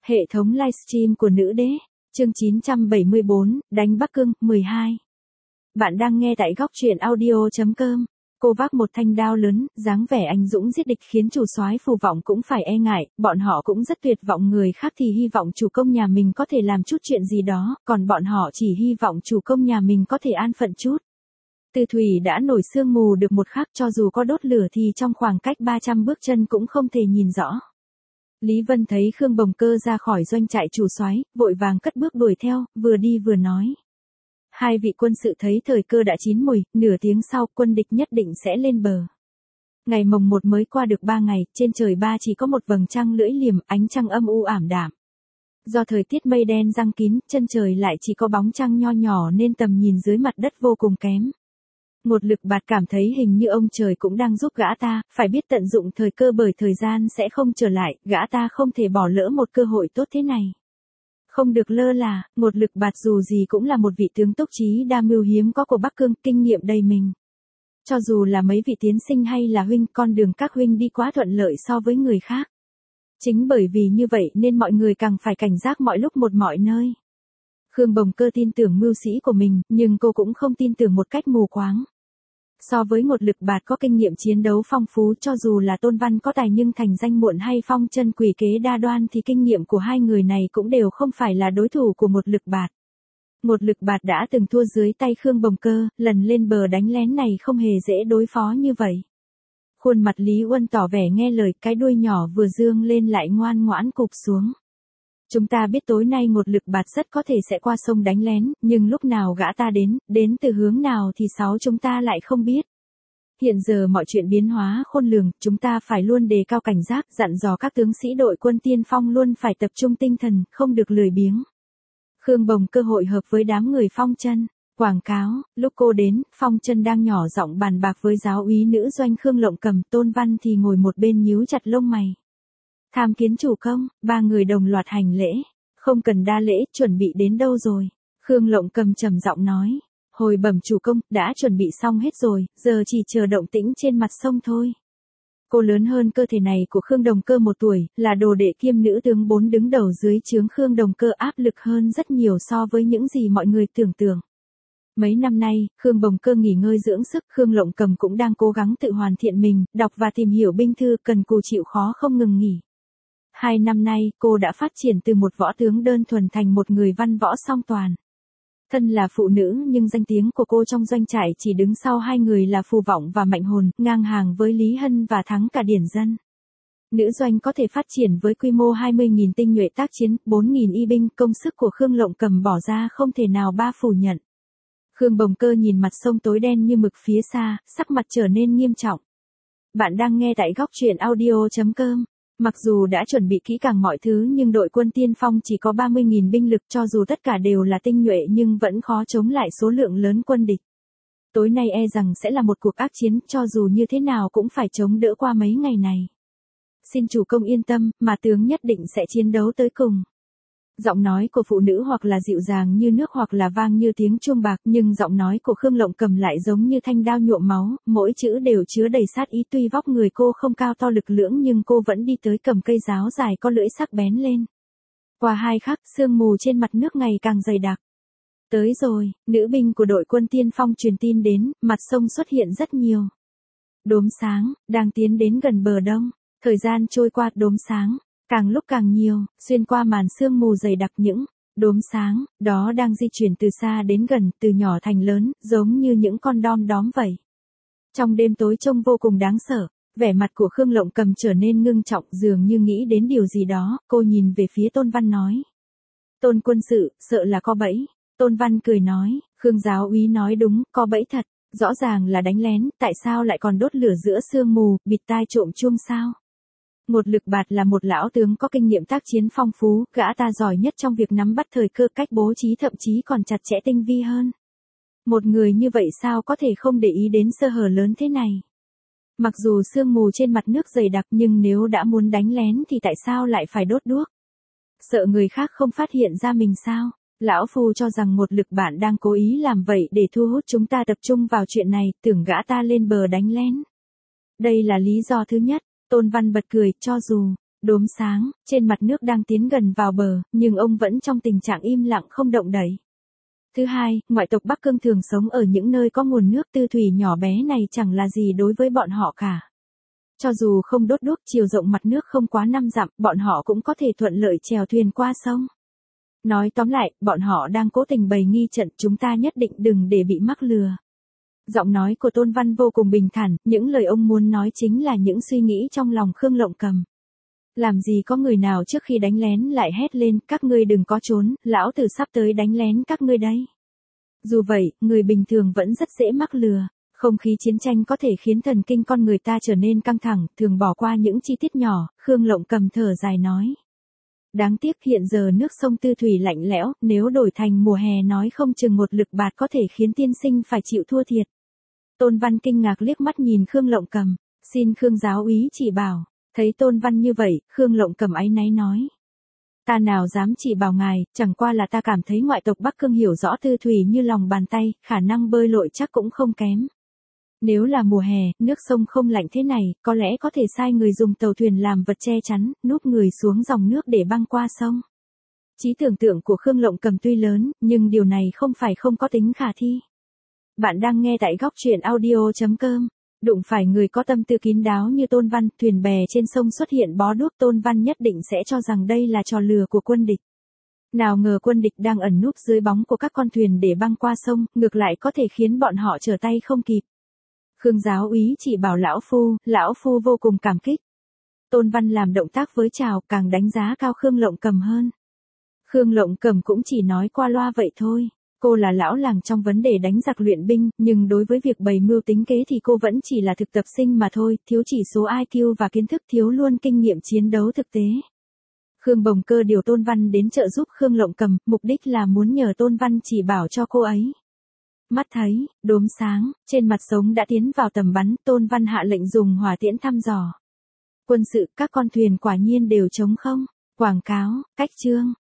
Hệ thống livestream của nữ đế, chương 974, đánh Bắc Cương, 12. Bạn đang nghe tại góc truyện audio.com. Cô vác một thanh đao lớn, dáng vẻ anh dũng giết địch khiến chủ soái Phù Vọng cũng phải e ngại, bọn họ cũng rất tuyệt vọng, người khác thì hy vọng chủ công nhà mình có thể làm chút chuyện gì đó, còn bọn họ chỉ hy vọng chủ công nhà mình có thể an phận chút. Từ thủy đã nổi sương mù được một khắc, cho dù có đốt lửa thì trong khoảng cách 300 bước chân cũng không thể nhìn rõ. Lý Vân thấy Khương Bồng Cơ ra khỏi doanh trại chủ soái, vội vàng cất bước đuổi theo, vừa đi vừa nói. Hai vị quân sự thấy thời cơ đã chín mùi, nửa tiếng sau quân địch nhất định sẽ lên bờ. Ngày mồng 1 mới qua được 3 ngày, trên trời ba chỉ có một vầng trăng lưỡi liềm, ánh trăng âm u ảm đạm. Do thời tiết mây đen giăng kín, chân trời lại chỉ có bóng trăng nho nhỏ nên tầm nhìn dưới mặt đất vô cùng kém. Một Lực Bạt cảm thấy hình như ông trời cũng đang giúp gã ta, phải biết tận dụng thời cơ bởi thời gian sẽ không trở lại, gã ta không thể bỏ lỡ một cơ hội tốt thế này. Không được lơ là, Một Lực Bạt dù gì cũng là một vị tướng túc trí đa mưu hiếm có của Bắc Cương, kinh nghiệm đầy mình. Cho dù là mấy vị tiến sinh hay là huynh, con đường các huynh đi quá thuận lợi so với người khác. Chính bởi vì như vậy nên mọi người càng phải cảnh giác mọi lúc một mọi nơi. Khương Bồng Cơ tin tưởng mưu sĩ của mình, nhưng cô cũng không tin tưởng một cách mù quáng. So với Một Lực Bạt có kinh nghiệm chiến đấu phong phú, cho dù là Tôn Văn có tài nhưng thành danh muộn hay Phong Chân quỷ kế đa đoan thì kinh nghiệm của hai người này cũng đều không phải là đối thủ của Một Lực Bạt. Một Lực Bạt đã từng thua dưới tay Khương Bồng Cơ, lần lên bờ đánh lén này không hề dễ đối phó như vậy. Khuôn mặt Lý Uân tỏ vẻ nghe lời, cái đuôi nhỏ vừa dương lên lại ngoan ngoãn cụp xuống. Chúng ta biết tối nay Một Lực Bạt rất có thể sẽ qua sông đánh lén, nhưng lúc nào gã ta đến từ hướng nào thì chúng ta lại không biết. Hiện giờ mọi chuyện biến hóa khôn lường, chúng ta phải luôn đề cao cảnh giác, dặn dò các tướng sĩ đội quân tiên phong luôn phải tập trung tinh thần, không được lười biếng. Khương Bồng Cơ hội hợp với đám người Phong Chân. Quảng cáo, lúc cô đến, Phong Chân đang nhỏ giọng bàn bạc với giáo úy nữ doanh Khương Lộng Cầm, Tôn Văn thì ngồi một bên nhíu chặt lông mày. Tham kiến chủ công, ba người đồng loạt hành lễ. Không cần đa lễ, chuẩn bị đến đâu rồi? Khương Lộng Cầm trầm giọng nói. Hồi bẩm chủ công, đã chuẩn bị xong hết rồi, giờ chỉ chờ động tĩnh trên mặt sông thôi. Cô lớn hơn cơ thể này của Khương Đồng Cơ 1 tuổi, là đồ đệ kiêm nữ tướng 4 đứng đầu dưới trướng Khương Đồng Cơ, áp lực hơn rất nhiều so với những gì mọi người tưởng tượng. Mấy năm nay, Khương Bồng Cơ nghỉ ngơi dưỡng sức, Khương Lộng Cầm cũng đang cố gắng tự hoàn thiện mình, đọc và tìm hiểu binh thư, cần cù chịu khó không ngừng nghỉ. 2 năm nay, cô đã phát triển từ một võ tướng đơn thuần thành một người văn võ song toàn. Thân là phụ nữ nhưng danh tiếng của cô trong doanh trại chỉ đứng sau hai người là Phù Vọng và Mạnh Hồn, ngang hàng với Lý Hân và thắng cả Điển Dân. Nữ doanh có thể phát triển với quy mô 20.000 tinh nhuệ tác chiến, 4.000 y binh, công sức của Khương Lộng Cầm bỏ ra không thể nào phủ nhận. Khương Bồng Cơ nhìn mặt sông tối đen như mực phía xa, sắc mặt trở nên nghiêm trọng. Bạn đang nghe tại góc truyện audio.com. Mặc dù đã chuẩn bị kỹ càng mọi thứ nhưng đội quân tiên phong chỉ có 30.000 binh lực, cho dù tất cả đều là tinh nhuệ nhưng vẫn khó chống lại số lượng lớn quân địch. Tối nay e rằng sẽ là một cuộc ác chiến, cho dù như thế nào cũng phải chống đỡ qua mấy ngày này. Xin chủ công yên tâm, mà tướng nhất định sẽ chiến đấu tới cùng. Giọng nói của phụ nữ hoặc là dịu dàng như nước hoặc là vang như tiếng chuông bạc, nhưng giọng nói của Khương Lộng Cầm lại giống như thanh đao nhuộm máu, mỗi chữ đều chứa đầy sát ý. Tuy vóc người cô không cao to lực lưỡng nhưng cô vẫn đi tới cầm cây giáo dài có lưỡi sắc bén lên. Qua 2 khắc, sương mù trên mặt nước ngày càng dày đặc. Tới rồi, nữ binh của đội quân tiên phong truyền tin đến, mặt sông xuất hiện rất nhiều đốm sáng, đang tiến đến gần bờ đông. Thời gian trôi qua, đốm sáng càng lúc càng nhiều, xuyên qua màn sương mù dày đặc, những đốm sáng đó đang di chuyển từ xa đến gần, từ nhỏ thành lớn, giống như những con đom đóm vậy. Trong đêm tối trông vô cùng đáng sợ, vẻ mặt của Khương Lộng Cầm trở nên ngưng trọng, dường như nghĩ đến điều gì đó, cô nhìn về phía Tôn Văn nói. Tôn quân sự, sợ là có bẫy. Tôn Văn cười nói, Khương giáo úy nói đúng, có bẫy thật, rõ ràng là đánh lén, tại sao lại còn đốt lửa giữa sương mù, bịt tai trộm chuông sao? Một Lực Bạt là một lão tướng có kinh nghiệm tác chiến phong phú, gã ta giỏi nhất trong việc nắm bắt thời cơ, cách bố trí thậm chí còn chặt chẽ tinh vi hơn. Một người như vậy sao có thể không để ý đến sơ hở lớn thế này? Mặc dù sương mù trên mặt nước dày đặc nhưng nếu đã muốn đánh lén thì tại sao lại phải đốt đuốc? Sợ người khác không phát hiện ra mình sao? Lão Phu cho rằng Một Lực Bạt đang cố ý làm vậy để thu hút chúng ta tập trung vào chuyện này, tưởng gã ta lên bờ đánh lén. Đây là lý do thứ nhất. Tôn Văn bật cười, cho dù Đốm sáng, trên mặt nước đang tiến gần vào bờ, nhưng ông vẫn trong tình trạng im lặng không động đậy. Thứ hai, ngoại tộc Bắc Cương thường sống ở những nơi có nguồn nước tư thủy nhỏ bé này chẳng là gì đối với bọn họ cả. Cho dù không đốt đuốc, chiều rộng mặt nước không quá 5 dặm, bọn họ cũng có thể thuận lợi chèo thuyền qua sông. Nói tóm lại, bọn họ đang cố tình bày nghi trận, chúng ta nhất định đừng để bị mắc lừa. Giọng nói của Tôn Văn vô cùng bình thản, những lời ông muốn nói chính là những suy nghĩ trong lòng Khương Lộng Cầm. Làm gì có người nào trước khi đánh lén lại hét lên, các ngươi đừng có trốn, lão tử sắp tới đánh lén các ngươi đây. Dù vậy, người bình thường vẫn rất dễ mắc lừa. Không khí chiến tranh có thể khiến thần kinh con người ta trở nên căng thẳng, thường bỏ qua những chi tiết nhỏ, Khương Lộng Cầm thở dài nói. Đáng tiếc hiện giờ nước sông Tư Thủy lạnh lẽo, nếu đổi thành mùa hè nói không chừng một lực bạt có thể khiến tiên sinh phải chịu thua thiệt. Tôn Văn kinh ngạc liếc mắt nhìn Khương Lộng Cầm, xin Khương giáo úy chỉ bảo. Thấy Tôn Văn như vậy, Khương Lộng Cầm áy náy nói. Ta nào dám chỉ bảo ngài, chẳng qua là ta cảm thấy ngoại tộc Bắc Cương hiểu rõ Tư Thủy như lòng bàn tay, khả năng bơi lội chắc cũng không kém. Nếu là mùa hè, nước sông không lạnh thế này, có lẽ có thể sai người dùng tàu thuyền làm vật che chắn, núp người xuống dòng nước để băng qua sông. Trí tưởng tượng của Khương Lộng Cầm tuy lớn, nhưng điều này không phải không có tính khả thi. Bạn đang nghe tại góc truyện audio.com. Đụng phải người có tâm tư kín đáo như Tôn Văn, thuyền bè trên sông xuất hiện bó đuốc, Tôn Văn nhất định sẽ cho rằng đây là trò lừa của quân địch. Nào ngờ quân địch đang ẩn núp dưới bóng của các con thuyền để băng qua sông, ngược lại có thể khiến bọn họ trở tay không kịp. Khương giáo úy chỉ bảo lão phu vô cùng cảm kích. Tôn Văn làm động tác với chào, càng đánh giá cao Khương Lộng Cầm hơn. Khương Lộng Cầm cũng chỉ nói qua loa vậy thôi. Cô là lão làng trong vấn đề đánh giặc luyện binh, nhưng đối với việc bày mưu tính kế thì cô vẫn chỉ là thực tập sinh mà thôi, thiếu chỉ số IQ và kiến thức, thiếu luôn kinh nghiệm chiến đấu thực tế. Khương Bồng Cơ điều Tôn Văn đến trợ giúp Khương Lộng Cầm, mục đích là muốn nhờ Tôn Văn chỉ bảo cho cô ấy. Mắt thấy, đốm sáng, trên mặt sông đã tiến vào tầm bắn, Tôn Văn hạ lệnh dùng hỏa tiễn thăm dò. Quân sự, các con thuyền quả nhiên đều trống không. Quảng cáo, cách chương.